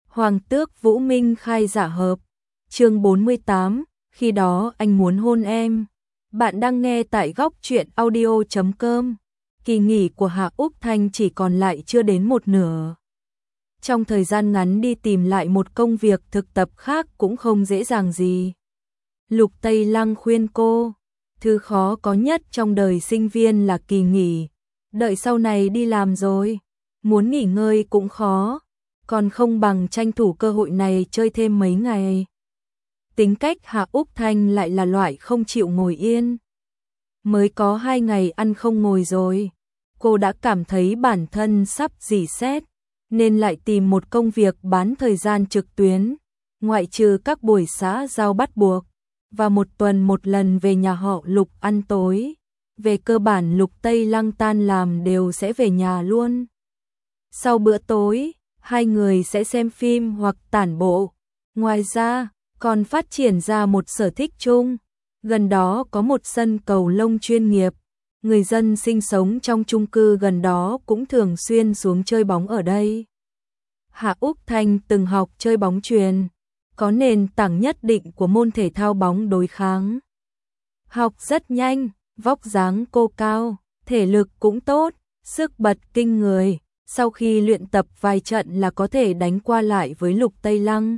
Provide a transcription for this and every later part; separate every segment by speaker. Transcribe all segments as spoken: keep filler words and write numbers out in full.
Speaker 1: Hoàng tước Vũ Minh khai giả hợp. Chương bốn mươi tám, khi đó anh muốn hôn em. Bạn đang nghe tại góc truyện audio chấm com. Kỳ nghỉ của Hạ Úc Thanh chỉ còn lại chưa đến một nửa. Trong thời gian ngắn đi tìm lại một công việc thực tập khác cũng không dễ dàng gì. Lục Tây Lăng khuyên cô, thứ khó có nhất trong đời sinh viên là kỳ nghỉ. Đợi sau này đi làm rồi, muốn nghỉ ngơi cũng khó, còn không bằng tranh thủ cơ hội này chơi thêm mấy ngày. Tính cách Hạ Úc Thanh lại là loại không chịu ngồi yên. Mới có hai ngày ăn không ngồi rồi, cô đã cảm thấy bản thân sắp rỉ sét, nên lại tìm một công việc bán thời gian trực tuyến, ngoại trừ các buổi xã giao bắt buộc, và một tuần một lần về nhà họ Lục ăn tối. Về cơ bản Lục Tây Lăng tan làm đều sẽ về nhà luôn. Sau bữa tối, hai người sẽ xem phim hoặc tản bộ. Ngoài ra, còn phát triển ra một sở thích chung. Gần đó có một sân cầu lông chuyên nghiệp. Người dân sinh sống trong chung cư gần đó cũng thường xuyên xuống chơi bóng ở đây. Hạ Úc Thanh từng học chơi bóng chuyền, có nền tảng nhất định của môn thể thao bóng đối kháng. Học rất nhanh, vóc dáng cô cao, thể lực cũng tốt, sức bật kinh người. Sau khi luyện tập vài trận là có thể đánh qua lại với Lục Tây Lăng.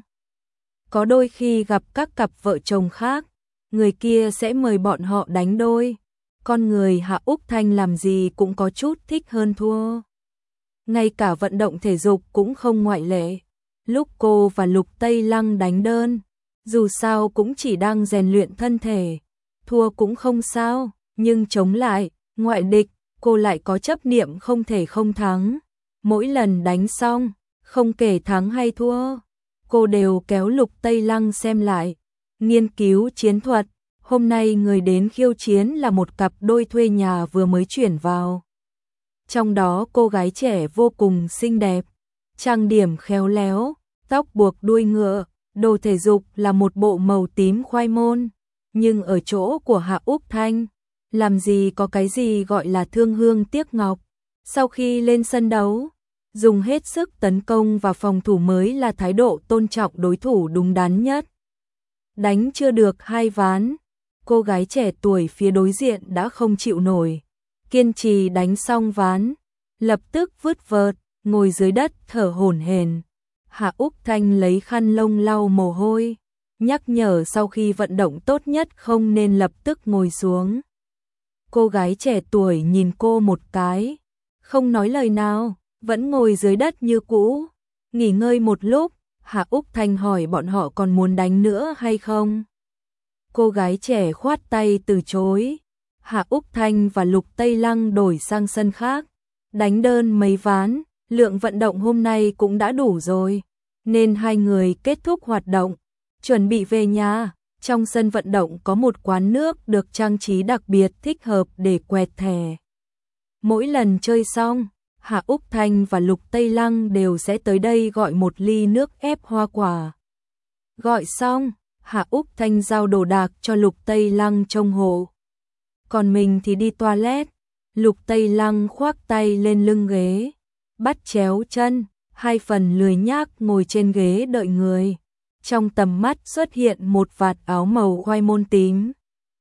Speaker 1: Có đôi khi gặp các cặp vợ chồng khác, người kia sẽ mời bọn họ đánh đôi. Con người Hạ Úc Thanh làm gì cũng có chút thích hơn thua. Ngay cả vận động thể dục cũng không ngoại lệ. Lúc cô và Lục Tây Lăng đánh đơn, dù sao cũng chỉ đang rèn luyện thân thể, thua cũng không sao, nhưng chống lại, ngoại địch, cô lại có chấp niệm không thể không thắng. Mỗi lần đánh xong, không kể thắng hay thua, cô đều kéo Lục Tây Lăng xem lại, nghiên cứu chiến thuật. Hôm nay người đến khiêu chiến là một cặp đôi thuê nhà vừa mới chuyển vào. Trong đó cô gái trẻ vô cùng xinh đẹp, trang điểm khéo léo, tóc buộc đuôi ngựa, đồ thể dục là một bộ màu tím khoai môn. Nhưng ở chỗ của Hạ Úc Thanh, làm gì có cái gì gọi là thương hương tiếc ngọc. Sau khi lên sân đấu, dùng hết sức tấn công và phòng thủ mới là thái độ tôn trọng đối thủ đúng đắn nhất. Đánh chưa được hai ván, cô gái trẻ tuổi phía đối diện đã không chịu nổi. Kiên trì đánh xong ván, lập tức vứt vợt, ngồi dưới đất thở hổn hển. Hạ Úc Thanh lấy khăn lông lau mồ hôi, nhắc nhở sau khi vận động tốt nhất không nên lập tức ngồi xuống. Cô gái trẻ tuổi nhìn cô một cái, không nói lời nào, vẫn ngồi dưới đất như cũ. Nghỉ ngơi một lúc, Hạ Úc Thanh hỏi bọn họ còn muốn đánh nữa hay không. Cô gái trẻ khoát tay từ chối. Hạ Úc Thanh và Lục Tây Lăng đổi sang sân khác, đánh đơn mấy ván, lượng vận động hôm nay cũng đã đủ rồi, nên hai người kết thúc hoạt động, chuẩn bị về nhà. Trong sân vận động có một quán nước được trang trí đặc biệt thích hợp để quẹt thẻ. Mỗi lần chơi xong, Hạ Úc Thanh và Lục Tây Lăng đều sẽ tới đây gọi một ly nước ép hoa quả. Gọi xong, Hạ Úc Thanh giao đồ đạc cho Lục Tây Lăng trông hộ. Còn mình thì đi toilet. Lục Tây Lăng khoác tay lên lưng ghế, bắt chéo chân, hai phần lười nhác ngồi trên ghế đợi người. Trong tầm mắt xuất hiện một vạt áo màu khoai môn tím.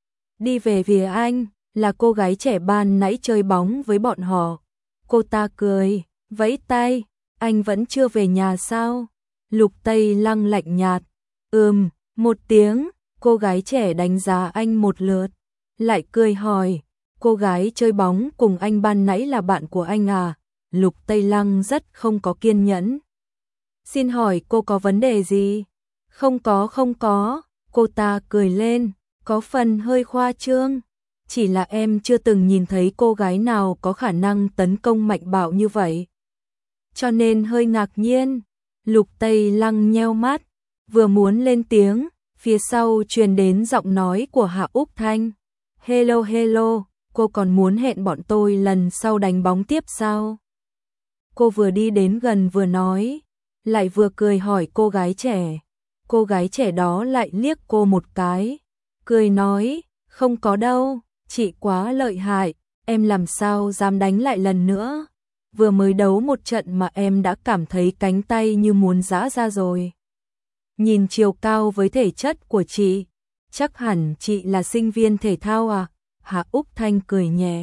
Speaker 1: Đi về phía anh, là cô gái trẻ ban nãy chơi bóng với bọn họ. Cô ta cười, vẫy tay, anh vẫn chưa về nhà sao? Lục Tây Lăng lạnh nhạt, ừm, một tiếng. Cô gái trẻ đánh giá anh một lượt, lại cười hỏi, cô gái chơi bóng cùng anh ban nãy là bạn của anh à? Lục Tây Lăng rất không có kiên nhẫn. Xin hỏi cô có vấn đề gì? Không có không có, cô ta cười lên, có phần hơi khoa trương. Chỉ là em chưa từng nhìn thấy cô gái nào có khả năng tấn công mạnh bạo như vậy, cho nên hơi ngạc nhiên. Lục Tây Lăng nheo mắt, vừa muốn lên tiếng, phía sau truyền đến giọng nói của Hạ Úc Thanh. Hello hello, cô còn muốn hẹn bọn tôi lần sau đánh bóng tiếp sao? Cô vừa đi đến gần vừa nói, lại vừa cười hỏi cô gái trẻ. Cô gái trẻ đó lại liếc cô một cái, cười nói, không có đâu, chị quá lợi hại, em làm sao dám đánh lại lần nữa. vừa mới đấu một trận mà em đã cảm thấy cánh tay như muốn giã ra rồi. Nhìn chiều cao với thể chất của chị, chắc hẳn chị là sinh viên thể thao à? Hạ Úc Thanh cười nhẹ.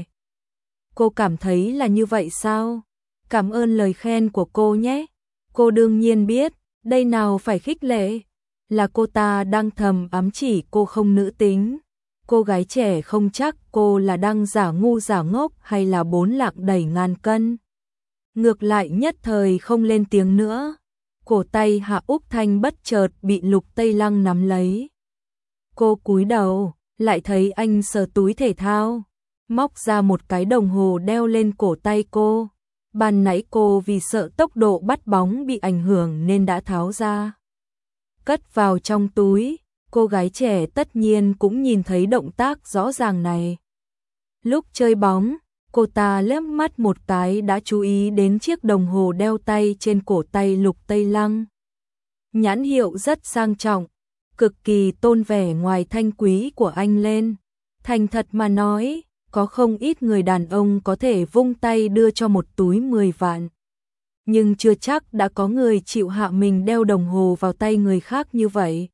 Speaker 1: Cô cảm thấy là như vậy sao? Cảm ơn lời khen của cô nhé. Cô đương nhiên biết, đây nào phải khích lệ, là cô ta đang thầm ám chỉ cô không nữ tính. Cô gái trẻ không chắc cô là đang giả ngu giả ngốc hay là bốn lạng đẩy ngàn cân. Ngược lại nhất thời không lên tiếng nữa. Cổ tay Hạ Úc Thanh bất chợt bị Lục Tây Lăng nắm lấy. Cô cúi đầu, lại thấy anh sờ túi thể thao, móc ra một cái đồng hồ đeo lên cổ tay cô. Ban nãy cô vì sợ tốc độ bắt bóng bị ảnh hưởng nên đã tháo ra, cất vào trong túi. Cô gái trẻ tất nhiên cũng nhìn thấy động tác rõ ràng này. Lúc chơi bóng, cô ta liếc mắt một cái đã chú ý đến chiếc đồng hồ đeo tay trên cổ tay Lục Tây Lăng. Nhãn hiệu rất sang trọng, cực kỳ tôn vẻ ngoài thanh quý của anh lên. Thành thật mà nói, có không ít người đàn ông có thể vung tay đưa cho một túi mười vạn. Nhưng chưa chắc đã có người chịu hạ mình đeo đồng hồ vào tay người khác như vậy.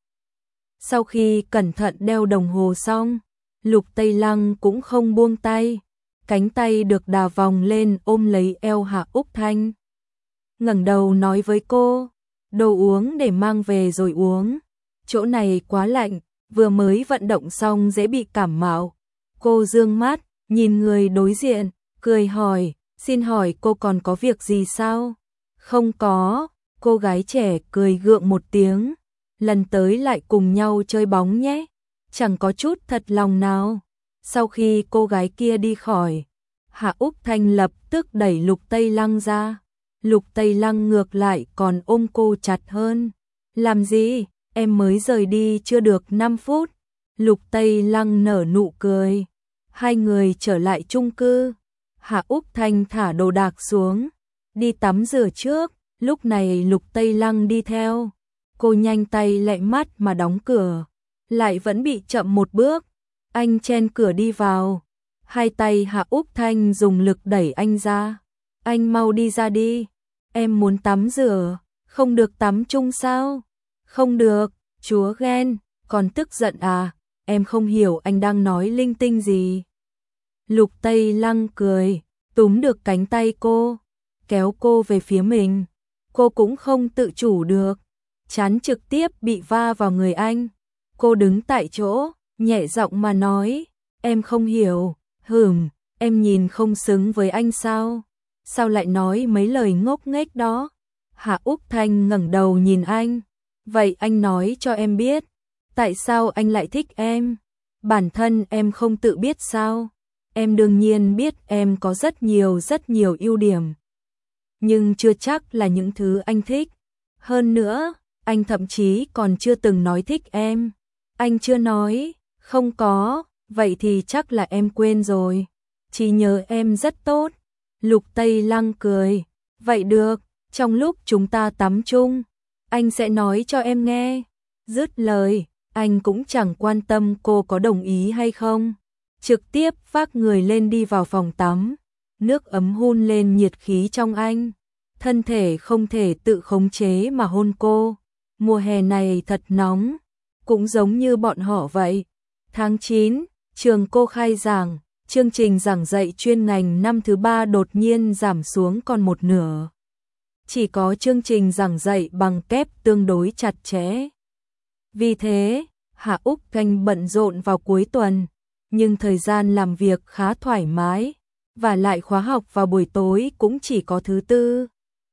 Speaker 1: Sau khi cẩn thận đeo đồng hồ xong, Lục Tây Lăng cũng không buông tay. Cánh tay được đà vòng lên ôm lấy eo Hạ Úc Thanh. Ngẩng đầu nói với cô, đồ uống để mang về rồi uống. Chỗ này quá lạnh, vừa mới vận động xong dễ bị cảm mạo. Cô dương mắt, nhìn người đối diện, cười hỏi, xin hỏi cô còn có việc gì sao? Không có, cô gái trẻ cười gượng một tiếng. Lần tới lại cùng nhau chơi bóng nhé. Chẳng có chút thật lòng nào. Sau khi cô gái kia đi khỏi, Hạ Úc Thanh lập tức đẩy Lục Tây Lăng ra. Lục Tây Lăng ngược lại còn ôm cô chặt hơn. Làm gì? Em mới rời đi chưa được năm phút. Lục Tây Lăng nở nụ cười. Hai người trở lại chung cư. Hạ Úc Thanh thả đồ đạc xuống, đi tắm rửa trước. Lúc này Lục Tây Lăng đi theo. Cô nhanh tay lẹ mắt mà đóng cửa, lại vẫn bị chậm một bước. Anh chen cửa đi vào, hai tay Hạ Úc Thanh dùng lực đẩy anh ra. Anh mau đi ra đi, em muốn tắm rửa. Không được tắm chung sao? Không được, chúa ghen, còn tức giận à? Em không hiểu anh đang nói linh tinh gì. Lục Tây Lăng cười, túm được cánh tay cô, kéo cô về phía mình. Cô cũng không tự chủ được, chán trực tiếp bị va vào người anh. Cô đứng tại chỗ, nhẹ giọng mà nói, em không hiểu. Hừm, em nhìn không xứng với anh sao? Sao lại nói mấy lời ngốc nghếch đó? Hạ Úc Thanh ngẩng đầu nhìn anh. Vậy anh nói cho em biết, tại sao anh lại thích em? Bản thân em không tự biết sao? Em đương nhiên biết em có rất nhiều rất nhiều ưu điểm, nhưng chưa chắc là những thứ anh thích. Hơn nữa, anh thậm chí còn chưa từng nói thích em. Anh chưa nói? Không có, vậy thì chắc là em quên rồi. Chỉ nhớ em rất tốt. Lục Tây Lăng cười. Vậy được, trong lúc chúng ta tắm chung, anh sẽ nói cho em nghe. Dứt lời, anh cũng chẳng quan tâm cô có đồng ý hay không. Trực tiếp vác người lên đi vào phòng tắm. Nước ấm hun lên nhiệt khí trong anh. Thân thể không thể tự khống chế mà hôn cô. Mùa hè này thật nóng, cũng giống như bọn họ vậy. Tháng chín, trường cô khai giảng, chương trình giảng dạy chuyên ngành năm thứ ba đột nhiên giảm xuống còn một nửa. Chỉ có chương trình giảng dạy bằng kép tương đối chặt chẽ. Vì thế, Hạ Úc Thanh bận rộn vào cuối tuần, nhưng thời gian làm việc khá thoải mái, và lại khóa học vào buổi tối cũng chỉ có thứ tư.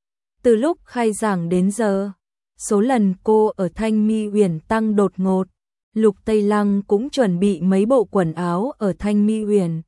Speaker 1: Từ lúc khai giảng đến giờ, số lần cô ở Thanh Mi Uyển tăng đột ngột. Lục Tây Lăng cũng chuẩn bị mấy bộ quần áo ở Thanh Mi Uyển.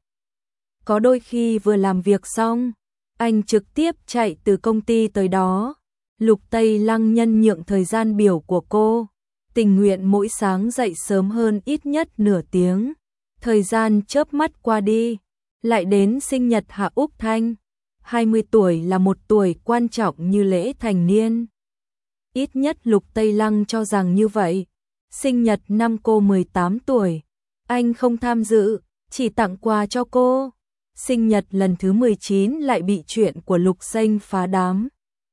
Speaker 1: Có đôi khi vừa làm việc xong, anh trực tiếp chạy từ công ty tới đó. Lục Tây Lăng nhân nhượng thời gian biểu của cô, tình nguyện mỗi sáng dậy sớm hơn ít nhất nửa tiếng. Thời gian chớp mắt qua đi, lại đến sinh nhật Hạ Úc Thanh. hai mươi tuổi là một tuổi quan trọng như lễ thành niên. Ít nhất Lục Tây Lăng cho rằng như vậy. Sinh nhật năm cô mười tám tuổi, anh không tham dự, chỉ tặng quà cho cô. sinh nhật lần thứ mười chín lại bị chuyện của Lục Xanh phá đám.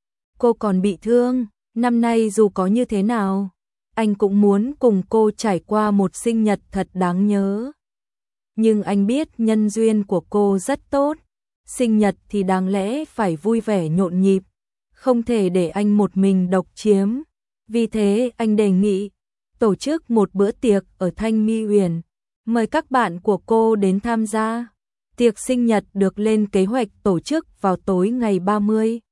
Speaker 1: Cô còn bị thương, năm nay dù có như thế nào, anh cũng muốn cùng cô trải qua một sinh nhật thật đáng nhớ. Nhưng anh biết nhân duyên của cô rất tốt, sinh nhật thì đáng lẽ phải vui vẻ nhộn nhịp, không thể để anh một mình độc chiếm. Vì thế anh đề nghị tổ chức một bữa tiệc ở Thanh My Uyển, mời các bạn của cô đến tham gia. Tiệc sinh nhật được lên kế hoạch tổ chức vào tối ngày ba mươi.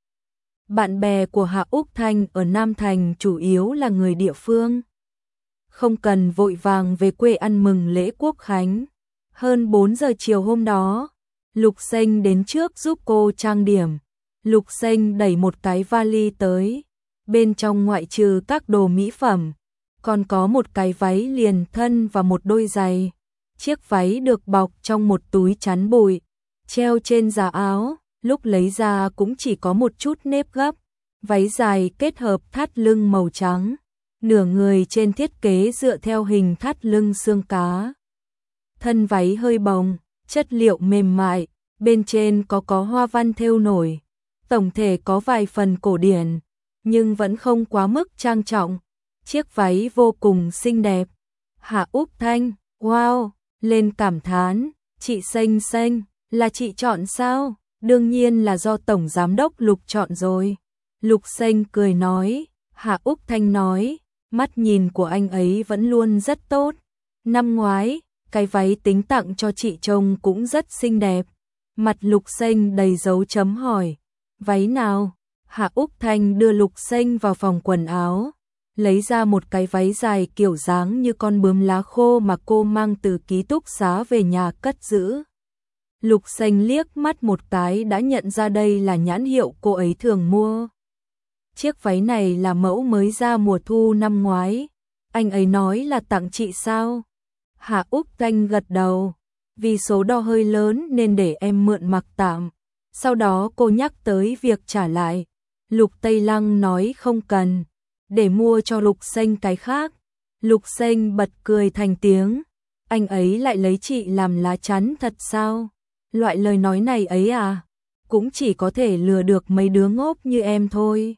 Speaker 1: Bạn bè của Hạ Úc Thanh ở Nam Thành chủ yếu là người địa phương, không cần vội vàng về quê ăn mừng lễ Quốc khánh. Hơn bốn giờ chiều hôm đó, Lục Xanh đến trước giúp cô trang điểm. Lục Xanh đẩy một cái vali tới, bên trong ngoại trừ các đồ mỹ phẩm, còn có một cái váy liền thân và một đôi giày. Chiếc váy được bọc trong một túi chắn bụi, treo trên giá áo, lúc lấy ra cũng chỉ có một chút nếp gấp. Váy dài kết hợp thắt lưng màu trắng, nửa người trên thiết kế dựa theo hình thắt lưng xương cá. Thân váy hơi bồng, chất liệu mềm mại, bên trên có có hoa văn thêu nổi. Tổng thể có vài phần cổ điển, nhưng vẫn không quá mức trang trọng. Chiếc váy vô cùng xinh đẹp. Hạ Úc Thanh, wow, lên cảm thán, chị Xanh Xanh, là chị chọn sao? Đương nhiên là do Tổng Giám đốc Lục chọn rồi. Lục Xanh cười nói, Hạ Úc Thanh nói, mắt nhìn của anh ấy vẫn luôn rất tốt. Năm ngoái, cái váy tính tặng cho chị trông cũng rất xinh đẹp. Mặt Lục Xanh đầy dấu chấm hỏi, váy nào? Hạ Úc Thanh đưa Lục Xanh vào phòng quần áo, lấy ra một cái váy dài kiểu dáng như con bướm lá khô mà cô mang từ ký túc xá về nhà cất giữ. Lục Xanh liếc mắt một cái đã nhận ra đây là nhãn hiệu cô ấy thường mua. Chiếc váy này là mẫu mới ra mùa thu năm ngoái. Anh ấy nói là tặng chị sao? Hạ Úc Thanh gật đầu, vì số đo hơi lớn nên để em mượn mặc tạm. Sau đó cô nhắc tới việc trả lại. Lục Tây Lăng nói không cần, để mua cho Lục Xanh cái khác. Lục Xanh bật cười thành tiếng, anh ấy lại lấy chị làm lá chắn thật sao? Loại lời nói này ấy à, cũng chỉ có thể lừa được mấy đứa ngốc như em thôi.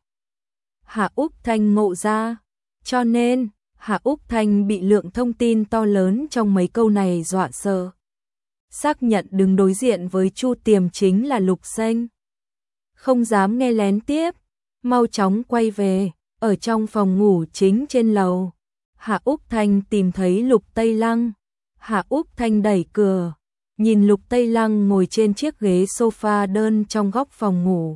Speaker 1: Hạ Úc Thanh ngộ ra, cho nên Hạ Úc Thanh bị lượng thông tin to lớn trong mấy câu này dọa sợ. Xác nhận đứng đối diện với Chu Tiềm chính là Lục Xanh. Không dám nghe lén tiếp, mau chóng quay về, ở trong phòng ngủ chính trên lầu. Hạ Úc Thanh tìm thấy Lục Tây Lăng. Hạ Úc Thanh đẩy cửa, nhìn Lục Tây Lăng ngồi trên chiếc ghế sofa đơn trong góc phòng ngủ.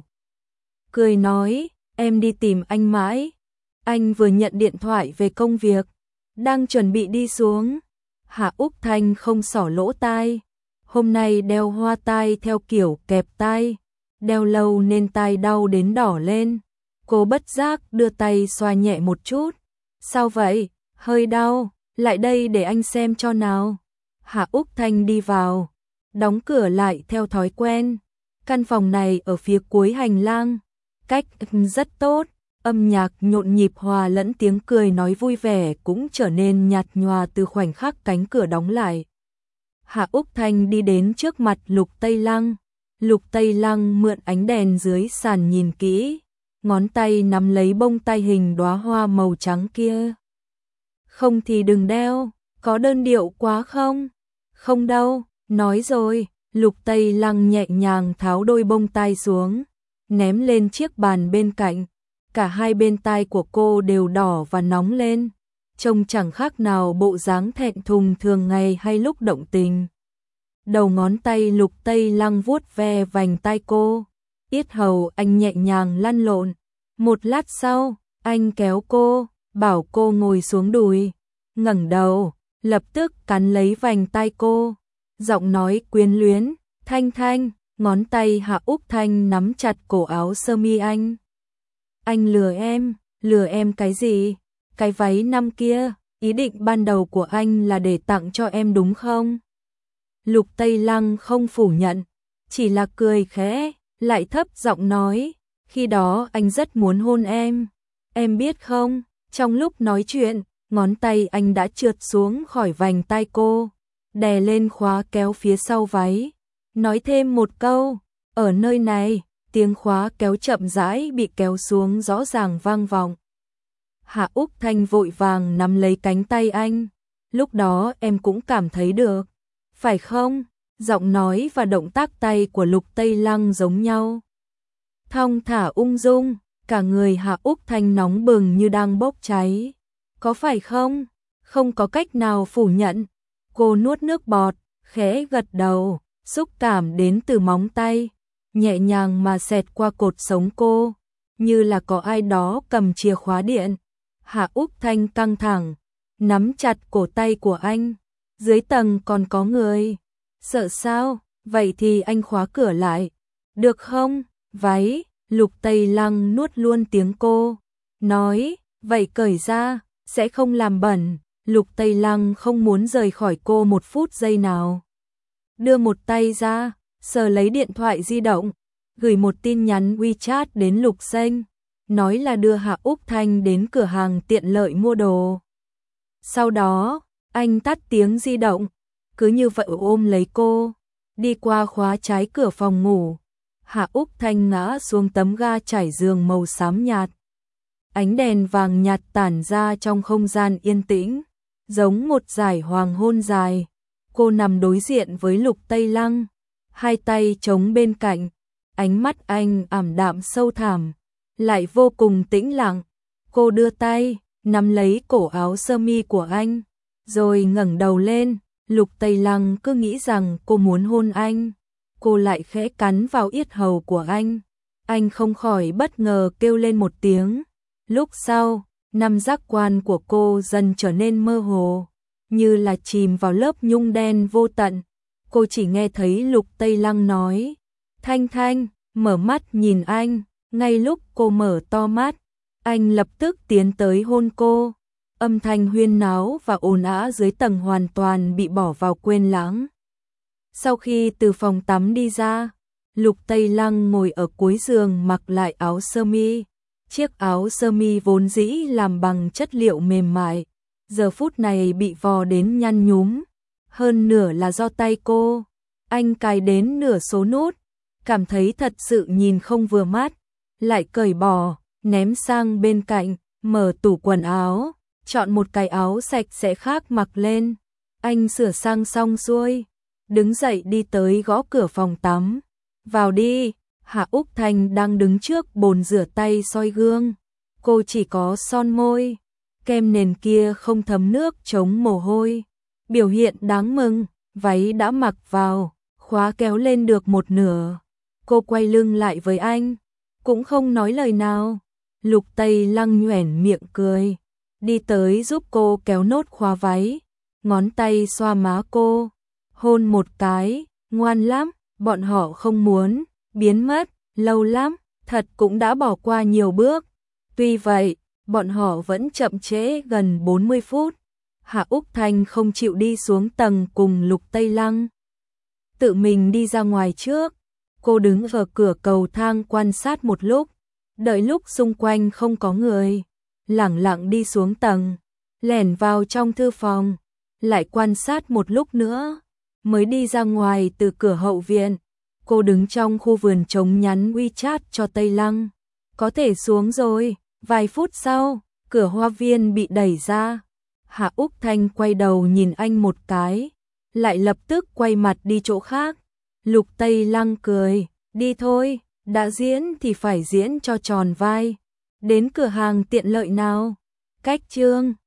Speaker 1: Cười nói, em đi tìm anh mãi. Anh vừa nhận điện thoại về công việc, đang chuẩn bị đi xuống. Hạ Úc Thanh không xỏ lỗ tai. Hôm nay đeo hoa tai theo kiểu kẹp tai, đeo lâu nên tai đau đến đỏ lên. Cô bất giác đưa tay xoa nhẹ một chút. Sao vậy? Hơi đau, lại đây để anh xem cho nào. Hạ Úc Thanh đi vào, đóng cửa lại theo thói quen. Căn phòng này ở phía cuối hành lang, cách rất tốt, âm nhạc nhộn nhịp hòa lẫn tiếng cười nói vui vẻ cũng trở nên nhạt nhòa từ khoảnh khắc cánh cửa đóng lại. Hạ Úc Thanh đi đến trước mặt Lục Tây Lăng. Lục Tây Lăng mượn ánh đèn dưới sàn nhìn kỹ, ngón tay nắm lấy bông tai hình đóa hoa màu trắng kia. Không thì đừng đeo, có đơn điệu quá không? Không đâu, nói rồi. Lục Tây Lăng nhẹ nhàng tháo đôi bông tai xuống, ném lên chiếc bàn bên cạnh. Cả hai bên tai của cô đều đỏ và nóng lên, trông chẳng khác nào bộ dáng thẹn thùng thường ngày hay lúc động tình. Đầu ngón tay Lục Tây Lăng vuốt ve vành tai cô, yết hầu anh nhẹ nhàng lăn lộn. Một lát sau, anh kéo cô, bảo cô ngồi xuống đùi, ngẩng đầu, lập tức cắn lấy vành tai cô, giọng nói quyến luyến, Thanh Thanh. Ngón tay Hạ Úc Thanh nắm chặt cổ áo sơ mi anh. Anh lừa em, lừa em cái gì? Cái váy năm kia, ý định ban đầu của anh là để tặng cho em đúng không? Lục Tây Lăng không phủ nhận, chỉ là cười khẽ, lại thấp giọng nói, khi đó anh rất muốn hôn em. Em biết không, trong lúc nói chuyện, ngón tay anh đã trượt xuống khỏi vành tai cô, đè lên khóa kéo phía sau váy. nói thêm một câu, ở nơi này, tiếng khóa kéo chậm rãi bị kéo xuống rõ ràng vang vọng. Hạ Úc Thanh vội vàng nắm lấy cánh tay anh, lúc đó em cũng cảm thấy được, phải không? Giọng nói và động tác tay của Lục Tây Lăng giống nhau. Thong thả ung dung, cả người Hạ Úc Thanh nóng bừng như đang bốc cháy. Có phải không? Không có cách nào phủ nhận. Cô nuốt nước bọt, khẽ gật đầu, xúc cảm đến từ móng tay, nhẹ nhàng mà xẹt qua cột sống cô, như là có ai đó cầm chìa khóa điện. Hạ Úc Thanh căng thẳng, nắm chặt cổ tay của anh. Dưới tầng còn có người. Sợ sao? Vậy thì anh khóa cửa lại. Được không? Váy. Lục Tây Lăng nuốt luôn tiếng cô. Nói, vậy cởi ra, sẽ không làm bẩn. Lục Tây Lăng không muốn rời khỏi cô một phút giây nào. Đưa một tay ra, sờ lấy điện thoại di động, gửi một tin nhắn WeChat đến Lục Xanh, nói là đưa Hạ Úc Thanh đến cửa hàng tiện lợi mua đồ. Sau đó, anh tắt tiếng di động, cứ như vậy ôm lấy cô, đi qua khóa trái cửa phòng ngủ. Hạ Úc Thanh ngã xuống tấm ga trải giường màu xám nhạt. Ánh đèn vàng nhạt tản ra trong không gian yên tĩnh, giống một dải hoàng hôn dài. Cô nằm đối diện với Lục Tây Lăng, hai tay chống bên cạnh, ánh mắt anh ảm đạm sâu thẳm, lại vô cùng tĩnh lặng. Cô đưa tay, nắm lấy cổ áo sơ mi của anh, rồi ngẩng đầu lên. Lục Tây Lăng cứ nghĩ rằng cô muốn hôn anh, cô lại khẽ cắn vào yết hầu của anh. Anh không khỏi bất ngờ kêu lên một tiếng. Lúc sau, năm giác quan của cô dần trở nên mơ hồ, như là chìm vào lớp nhung đen vô tận. Cô chỉ nghe thấy Lục Tây Lăng nói, Thanh Thanh, mở mắt nhìn anh. Ngay lúc cô mở to mắt, anh lập tức tiến tới hôn cô. Âm thanh huyên náo và ồn ào dưới tầng hoàn toàn bị bỏ vào quên lãng. Sau khi từ phòng tắm đi ra, Lục Tây Lăng ngồi ở cuối giường mặc lại áo sơ mi. Chiếc áo sơ mi vốn dĩ làm bằng chất liệu mềm mại, giờ phút này bị vò đến nhăn nhúm, hơn nửa là do tay cô. Anh cài đến nửa số nút, cảm thấy thật sự nhìn không vừa mắt, lại cởi bỏ, ném sang bên cạnh, mở tủ quần áo, chọn một cái áo sạch sẽ khác mặc lên. Anh sửa sang xong xuôi, đứng dậy đi tới gõ cửa phòng tắm. Vào đi. Hạ Úc Thanh đang đứng trước bồn rửa tay soi gương. Cô chỉ có son môi, kem nền kia không thấm nước chống mồ hôi. Biểu hiện đáng mừng, váy đã mặc vào, khóa kéo lên được một nửa. Cô quay lưng lại với anh, cũng không nói lời nào. Lục Tây Lăng nhoẻn miệng cười, đi tới giúp cô kéo nốt khóa váy, ngón tay xoa má cô, hôn một cái. Ngoan lắm, bọn họ không muốn biến mất, lâu lắm, thật cũng đã bỏ qua nhiều bước. Tuy vậy, bọn họ vẫn chậm trễ gần bốn mươi phút. Hạ Úc Thanh không chịu đi xuống tầng cùng Lục Tây Lăng, tự mình đi ra ngoài trước. Cô đứng ở cửa cầu thang quan sát một lúc, đợi lúc xung quanh không có người, lẳng lặng đi xuống tầng, lẻn vào trong thư phòng, lại quan sát một lúc nữa, mới đi ra ngoài từ cửa hậu viện. Cô đứng trong khu vườn trống nhắn WeChat cho Tây Lăng, có thể xuống rồi. Vài phút sau, cửa hoa viên bị đẩy ra. Hạ Úc Thanh quay đầu nhìn anh một cái, lại lập tức quay mặt đi chỗ khác. Lục Tây Lăng cười, đi thôi, đã diễn thì phải diễn cho tròn vai. Đến cửa hàng tiện lợi nào? Cách chương